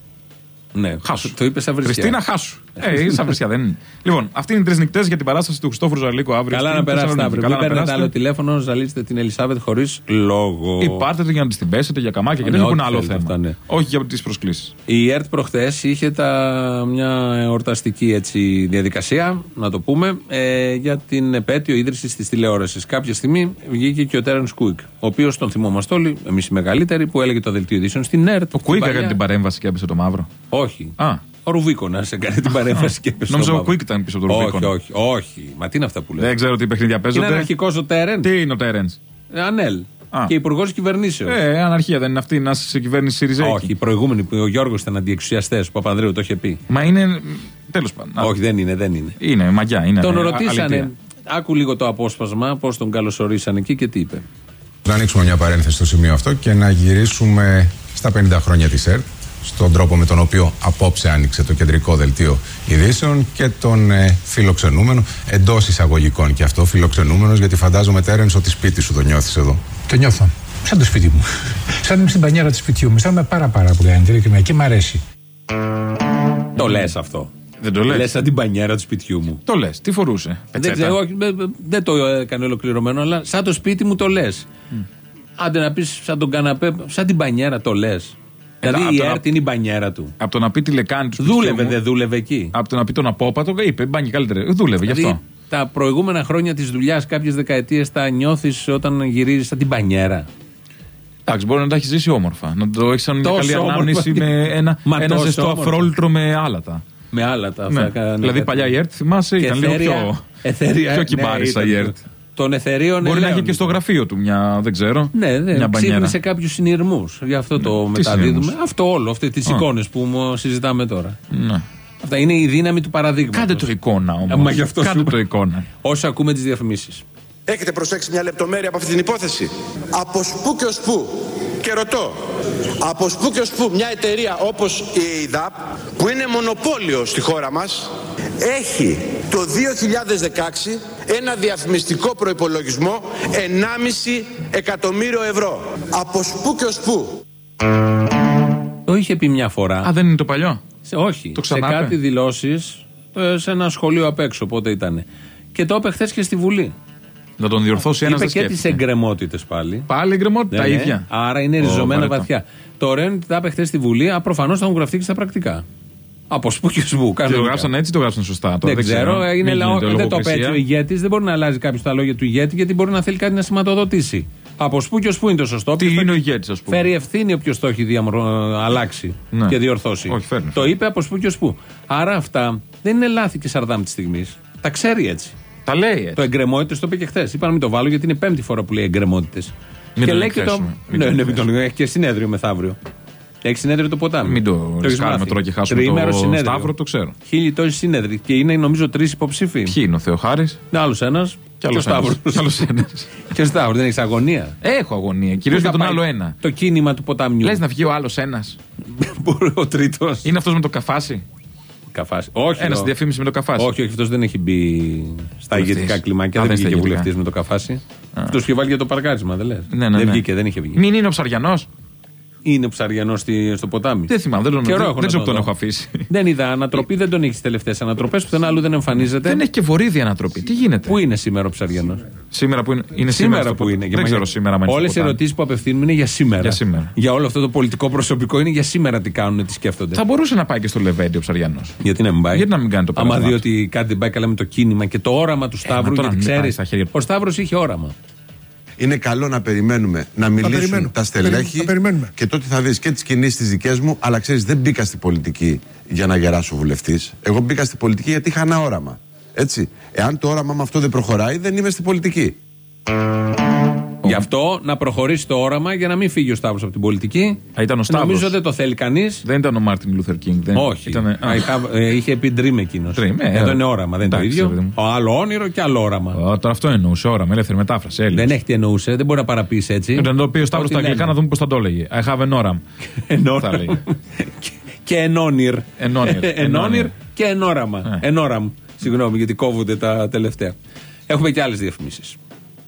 Ναι,
Χάσου.
Το είπε σαν βρισιά.
Χριστίνα Χάσου. Ε, σαν βρισιά δεν είναι. Λοιπόν, αυτοί είναι οι τρεις νικτές για την παράσταση του Χριστόφορου Ζαραλίκου αύριο.
Καλά να περάσετε αύριο. Μην παίρνετε άλλο τηλέφωνο, ζαλίστε την Ελισάβετ χωρίς λόγο.
Ή πάρτε το για να την πέσετε για καμάκια και δεν έχουν άλλο θέμα. Αυτά, ναι. Όχι για τις προσκλήσεις.
Η ΕΡΤ προχθές είχε τα, μια εορταστική έτσι, διαδικασία, να το πούμε, ε, για την επέτειο ίδρυσης της τηλεόρασης. Κάποια στιγμή βγήκε και ο Τέρενς Κουίκ, ο οποίος τον θυμόμαστε όλοι, εμείς οι μεγαλύτεροι, που έλεγε το δελτίο ειδήσεων στην ΕΡΤ.
Ο Κουίκ έκανε την παρέμβαση και έπεσε το μαύρο.
Όχι.
Α.
Ο Ρουβίκονας έκανε την παρέμβαση και έπεσε.
Νόμιζα ο Κουίκ ήταν πίσω από τον Ρουβίκονα.
Όχι, όχι, όχι. Μα τι είναι αυτά που λέει.
Δεν ξέρω τι παιχνίδια παίζονται.
Είναι αναρχικός ο Τέρενς.
Τι είναι ο Τέρενς?
Ανέλ. Α. Και υπουργός κυβερνήσεως.
Ε, αναρχία δεν είναι αυτή να είσαι σε κυβέρνηση ΣΥΡΙΖΑ?
Όχι, η προηγούμενη που ο Γιώργος ήταν αντιεξουσιαστές, ο Παπανδρέου το είχε πει.
Μα είναι. Τέλος πάντων.
Όχι, δεν είναι, δεν είναι.
Είναι μαγιά, είναι.
Τον ρωτήσανε. Άκου λίγο το απόσπασμα, πώς τον καλωσορίσανε εκεί και τι είπε.
Να ανοίξουμε μια παρένθεση στο σημείο αυτό και να γυρίσουμε στα πενήντα χρόνια της ΕΡΤ, στον τρόπο με τον οποίο απόψε άνοιξε το κεντρικό δελτίο ειδήσεων και τον ε, φιλοξενούμενο, εντός εισαγωγικών και αυτό φιλοξενούμενος, γιατί φαντάζομαι, Τέρενς, ότι σπίτι σου το νιώθεις εδώ.
Το νιώθω. Σαν το σπίτι μου. Σαν είμαι στην πανιέρα του σπιτιού μου. Αισθάνομαι πάρα πάρα πολύ αντίρρηκη και μ' αρέσει.
Το λες αυτό?
Δεν το λες.
Λες σαν την πανιέρα του σπιτιού μου.
Το λες. Τι φορούσε?
Δεν ξέρω, όχι, δεν το έκανε ολοκληρωμένο, αλλά σαν το σπίτι μου το λες. Mm. Άντε να πεις σαν τον καναπέ, σαν την πανιέρα το λες. Δηλαδή η ΕΡΤ είναι η μπανιέρα του.
Από το να πει τη λεκάνη του σπιτιού.
Δούλευε, δεν δούλευε εκεί.
Από το να πει τον απόπατο, είπε μπάνι καλύτερα. Δούλευε
δηλαδή,
γι' αυτό.
Τα προηγούμενα χρόνια της δουλειάς, κάποιες δεκαετίες, τα νιώθεις όταν γυρίζεις σαν την μπανιέρα.
Εντάξει, μπορεί να τα έχει ζήσει όμορφα. Να το έχει σαν μια καλή ανάμνηση με ένα, ένα ζεστό αφρόλυτρο με άλατα.
Με άλατα.
Ναι. Θα δηλαδή ναι, παλιά η ΕΡΤ, θυμάσαι, ήταν λίγο πιο, πιο κυμπάρισα η ΕΡΤ.
Των εθερίων
μπορεί
ελαίων.
Να έχει και στο γραφείο του μια, δεν ξέρω.
Ναι, ναι, ξύπνησε κάποιους συνειρμούς. Γι' αυτό το ναι, μεταδίδουμε. Αυτό όλο, αυτές τις oh. εικόνες που συζητάμε τώρα.
Ναι.
Αυτά είναι η δύναμη του παραδείγματος.
Κάντε το εικόνα όμως.
Μα γι' αυτό
Κάντε το εικόνα.
Όσο ακούμε τις διαφημίσεις.
Έχετε προσέξει μια λεπτομέρεια από αυτή την υπόθεση? Από σπου και ως πού. Και ρωτώ, από σπου και ως πού μια εταιρεία όπως η ΕΙΔΑΠ, που είναι μονοπόλιο στη χώρα μας, έχει το δύο χιλιάδες δεκαέξι ένα διαφημιστικό προϋπολογισμό ενάμιση εκατομμύριο ευρώ. Από σπου και ως πού.
Το είχε πει μια φορά.
Α, δεν είναι το παλιό?
Σε, όχι.
Το
σε κάτι δηλώσεις σε ένα σχολείο απ' έξω, πότε ήταν. Και το είπε χθες και στη Βουλή.
Να τον διορθώσει ένας.
Είπε και τις εγκρεμότητες πάλι.
Πάλι εγκρεμότητα, τα ίδια.
Άρα είναι ριζωμένα oh, βαθιά. Το ωραίο είναι ότι τα είπε χθες στη Βουλή, προφανώς θα έχουν γραφτεί και στα πρακτικά. Από σπου και σπου.
Και το γράψαν έτσι, το γράψαν σωστά.
Δεν, δεν ξέρω, έγινε λαό, δεν το πέτει ο ηγέτης, δεν μπορεί να αλλάζει κάποιο τα λόγια του ηγέτη, γιατί μπορεί να θέλει κάτι να σηματοδοτήσει. Από σπου και σπου είναι το σωστό.
Τι είναι ο ηγέτης, ας πούμε.
Φέρει ευθύνη όποιος το έχει διαμρο... αλλάξει ναι. και διορθώσει.
Όχι, φέρνει.
Το είπε από σπου και σπου. Άρα αυτά δεν είναι λάθη και σαρδάμ τη στιγμή. Τα ξέρει έτσι.
Τα λέει έτσι.
Το εγκρεμότητες το είπε και χθες. Είπα να μην το βάλω γιατί είναι πέμπτη φορά που λέει εγκρεμότητες.
Μην
και
τον
λέει και το. Ναι, ναι, μην τον... Έχει και συνέδριο μεθαύριο. Έχει συνέδριο το ποτάμι.
Μην το ρισκάρουμε τώρα και χάσουμε το συνέδριο. Σταύρο, το ξέρω.
Χίλιοι τόσοι συνέδριοι. Και είναι νομίζω τρεις υποψήφοι.
Ποιοι είναι ο Θεοχάρης?
Άλλος ένας.
Και ο Σταύρος.
Και ο Σταύρος, δεν έχει αγωνία?
Έχω αγωνία. Κυρίως για τον άλλο ένα.
Το κίνημα του ποταμιού.
Λες να βγει ο άλλος ένας?
Ο τρίτος.
Είναι αυτός με το καφάσι?
Καφάσι. Όχι.
Ένας διαφήμιση με το καφάσι.
Όχι, όχι, αυτός δεν έχει μπει στα ηγετικά κλιμάκια. Δεν βγήκε βουλευτής με το καφάσι. Αυτός είχε βάλει για το παρκάρισμα, δεν λες? Δεν βγήκε, δεν είχε βγει.
Μην είναι ο Ψαριανός?
Είναι Ψαριανός στο ποτάμι.
Δεν θυμάμαι, δεν τον έχω, δεν τον έχω αφήσει.
Δεν είδα ανατροπή, δεν τον έχει στις τελευταίες ανατροπές, πουθενά άλλου δεν εμφανίζεται.
Δεν έχει και βορίδια ανατροπή. Τι γίνεται?
Πού είναι σήμερα ο Ψαριανός?
Σήμερα που είναι, είναι
σήμερα,
σήμερα
που είναι.
Δεν ξέρω σήμερα.
Όλες οι ερωτήσεις που απευθύνουμε είναι για σήμερα.
για σήμερα.
Για όλο αυτό το πολιτικό προσωπικό είναι για σήμερα τι κάνουν, τι σκέφτονται.
Θα μπορούσε να πάει και στο Λεβέντι ο Ψαριανός.
Γιατί να μην πάει?
Γιατί να μην κάνει το πράγμα?
Άμα δει ότι κάτι δεν πάει καλά με το κίνημα και το όραμα του Σταύρου, γιατί ξέρει. Ο Σταύρος είχε όραμα.
Είναι καλό να περιμένουμε να μιλήσουν τα στελέχη και τότε θα δεις και τις κινήσεις τις δικές μου, αλλά ξέρεις, δεν μπήκα στην πολιτική για να γεράσω βουλευτής. Εγώ μπήκα στην πολιτική γιατί είχα ένα όραμα. Έτσι. Εάν το όραμα με αυτό δεν προχωράει, δεν είμαι στην πολιτική.
Γι' αυτό να προχωρήσει το όραμα για να μην φύγει ο Σταύρος από την πολιτική.
Α, ήταν ο Σταύρος.
Νομίζω δεν το θέλει κανείς.
Δεν ήταν ο Μάρτιν Λούθερ Κίνγκ. Δεν...
Όχι.
Ήτανε...
Α, είχα, ε, είχε πει dream εκείνος.
Dream, ε,
Εδώ είναι όραμα, δεν είναι το ίδιο. Ο άλλο όνειρο και άλλο όραμα.
Ο, τώρα αυτό εννοούσε όραμα, ελεύθερη μετάφραση. Έλληνες.
Δεν έχει τι εννοούσε, δεν μπορεί να παραποιήσει έτσι.
Ήταν το πει ο Σταύρος στα αγγλικά να δούμε πώς θα το έλεγε. I have an όραμ.
Και ενόνιρ.
Ενόνιρ
και ενόραμα. Ενόραμ. Συγγνώμη γιατί κόβονται τα τελευταία. Έχουμε και άλλες διαφημίσεις.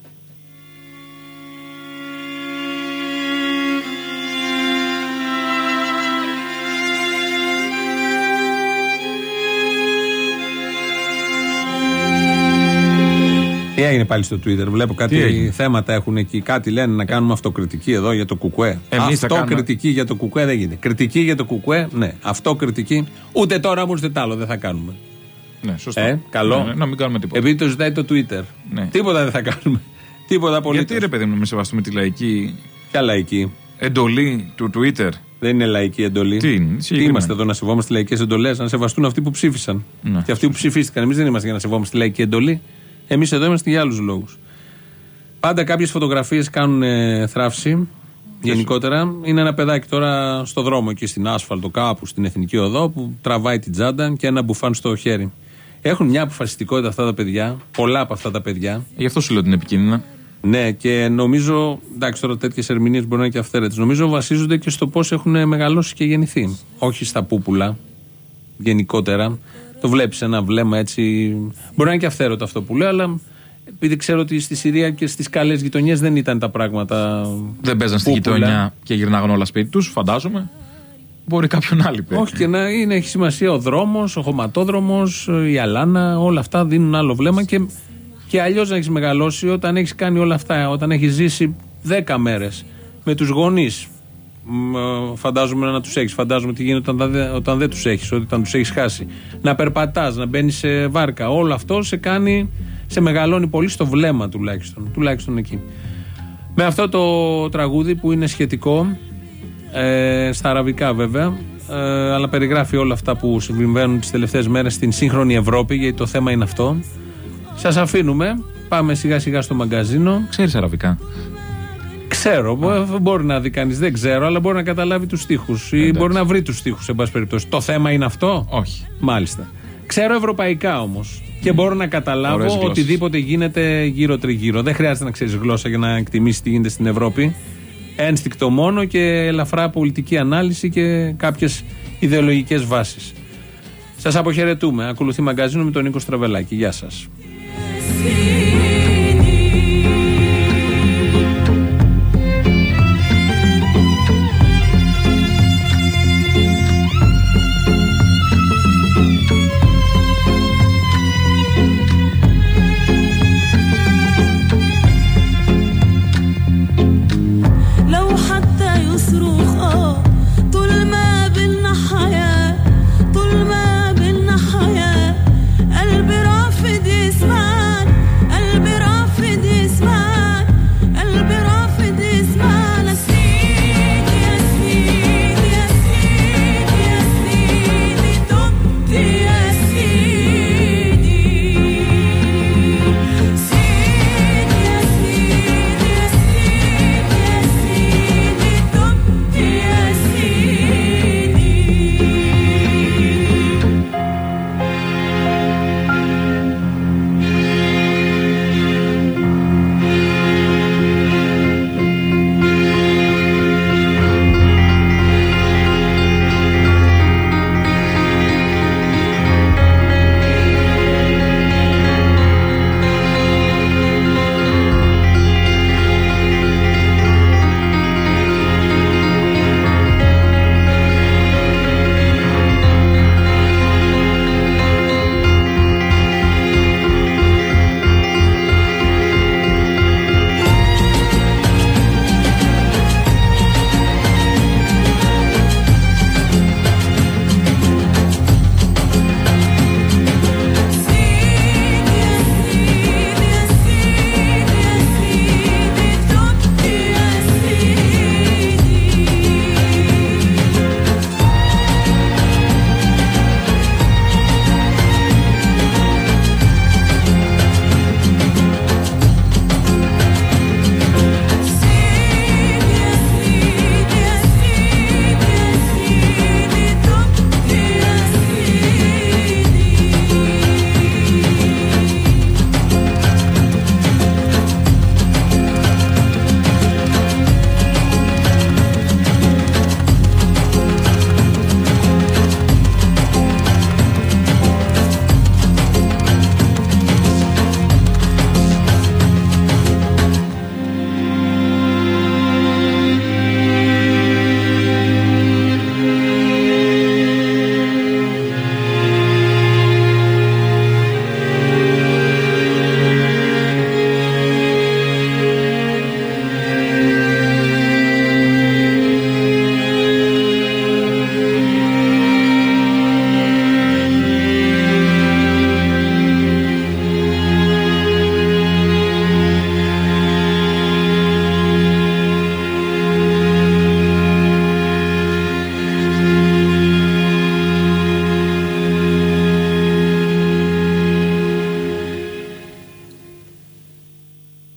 Τι έγινε πάλι στο Twitter? Βλέπω κάτι θέματα έχουν εκεί. Κάτι λένε να κάνουμε αυτοκριτική εδώ για το Κουκουέ. Αυτοκριτική για το Κουκουέ δεν γίνεται. Κριτική για το Κουκουέ, ναι. Αυτοκριτική. Ούτε τώρα όμως ούτε τ' άλλο δεν θα κάνουμε.
Ναι, σωστό.
Ε, καλό.
Ναι, ναι, να μην κάνουμε τίποτα.
Επειδή το ζητάει το Twitter. Ναι. Τίποτα δεν θα κάνουμε. Τίποτα πολύ.
Γιατί ρε παιδί μου, να μην σεβαστούμε τη λαϊκή.
Ποια λαϊκή?
Εντολή του Twitter.
Δεν είναι λαϊκή εντολή.
Τι είναι?
Τι είμαστε εδώ να σεβόμαστε λαϊκές εντολές? Να σεβαστούν αυτοί που ψήφισαν. Ναι. Και αυτοί που ψηφίστηκαν. Εμείς δεν είμαστε για να σεβόμαστε τη λαϊκή εντολή. Εμείς εδώ είμαστε για άλλους λόγους. Πάντα κάποιες φωτογραφίες κάνουν ε, θράψη. Γενικότερα είναι ένα παιδάκι τώρα στο δρόμο εκεί στην άσφαλτο κάπου στην Εθνική Οδό που τραβάει την τσάντα και ένα μπουφάν στο χέρι. Έχουν μια αποφασιστικότητα αυτά τα παιδιά, πολλά από αυτά τα παιδιά.
Γι' αυτό σου λέω ότι είναι επικίνδυνα.
Ναι, και νομίζω, εντάξει τώρα τέτοιες ερμηνείες μπορεί να είναι και αυθαίρετες. Νομίζω βασίζονται και στο πώς έχουν μεγαλώσει και γεννηθεί. Όχι στα πούπουλα γενικότερα. Το βλέπεις ένα βλέμμα έτσι. Μπορεί να είναι και αυθαίρετο αυτό που λέω, αλλά επειδή ξέρω ότι στη Συρία και στις καλές γειτονιές δεν ήταν τα πράγματα.
Δεν παίζαν στη γειτονιά και γυρνάγαν όλα σπίτι τους, φαντάζομαι. Μπορεί κάποιον άλλο πέρα.
Όχι, και να είναι, έχει σημασία ο δρόμος, ο χωματόδρομος, η αλάνα, όλα αυτά δίνουν άλλο βλέμμα και, και αλλιώς να έχεις μεγαλώσει όταν έχεις κάνει όλα αυτά, όταν έχεις ζήσει δέκα μέρες με τους γονείς. Φαντάζομαι να τους έχεις, φαντάζομαι τι γίνεται όταν, όταν δεν τους έχεις, όταν τους έχεις χάσει. Να περπατάς, να μπαίνεις σε βάρκα. Όλο αυτό σε κάνει, σε μεγαλώνει πολύ στο βλέμμα τουλάχιστον, τουλάχιστον εκεί. Με αυτό το τραγούδι που είναι σχετικό, ε, στα αραβικά βέβαια, ε, αλλά περιγράφει όλα αυτά που συμβαίνουν τις τελευταίες μέρες στην σύγχρονη Ευρώπη, γιατί το θέμα είναι αυτό. Σας αφήνουμε, πάμε σιγά σιγά στο μαγκαζίνο.
Ξέρεις αραβικά?
Ξέρω, ah. μπορεί να δει κανείς, δεν ξέρω, αλλά μπορεί να καταλάβει τους στίχους ή μπορεί να βρει τους στίχους, σε πάση περιπτώσει. Το θέμα είναι αυτό?
Όχι.
Μάλιστα. Ξέρω ευρωπαϊκά όμως. Και μπορώ να καταλάβω οτιδήποτε γίνεται γύρω-τριγύρω. Δεν χρειάζεται να ξέρεις γλώσσα για να εκτιμήσεις τι γίνεται στην Ευρώπη. Ένστικτο μόνο και ελαφρά πολιτική ανάλυση και κάποιες ιδεολογικές βάσεις. Σας αποχαιρετούμε. Ακολουθεί μαγκαζίνο με τον Νίκο Στραβελάκη. Γεια σας.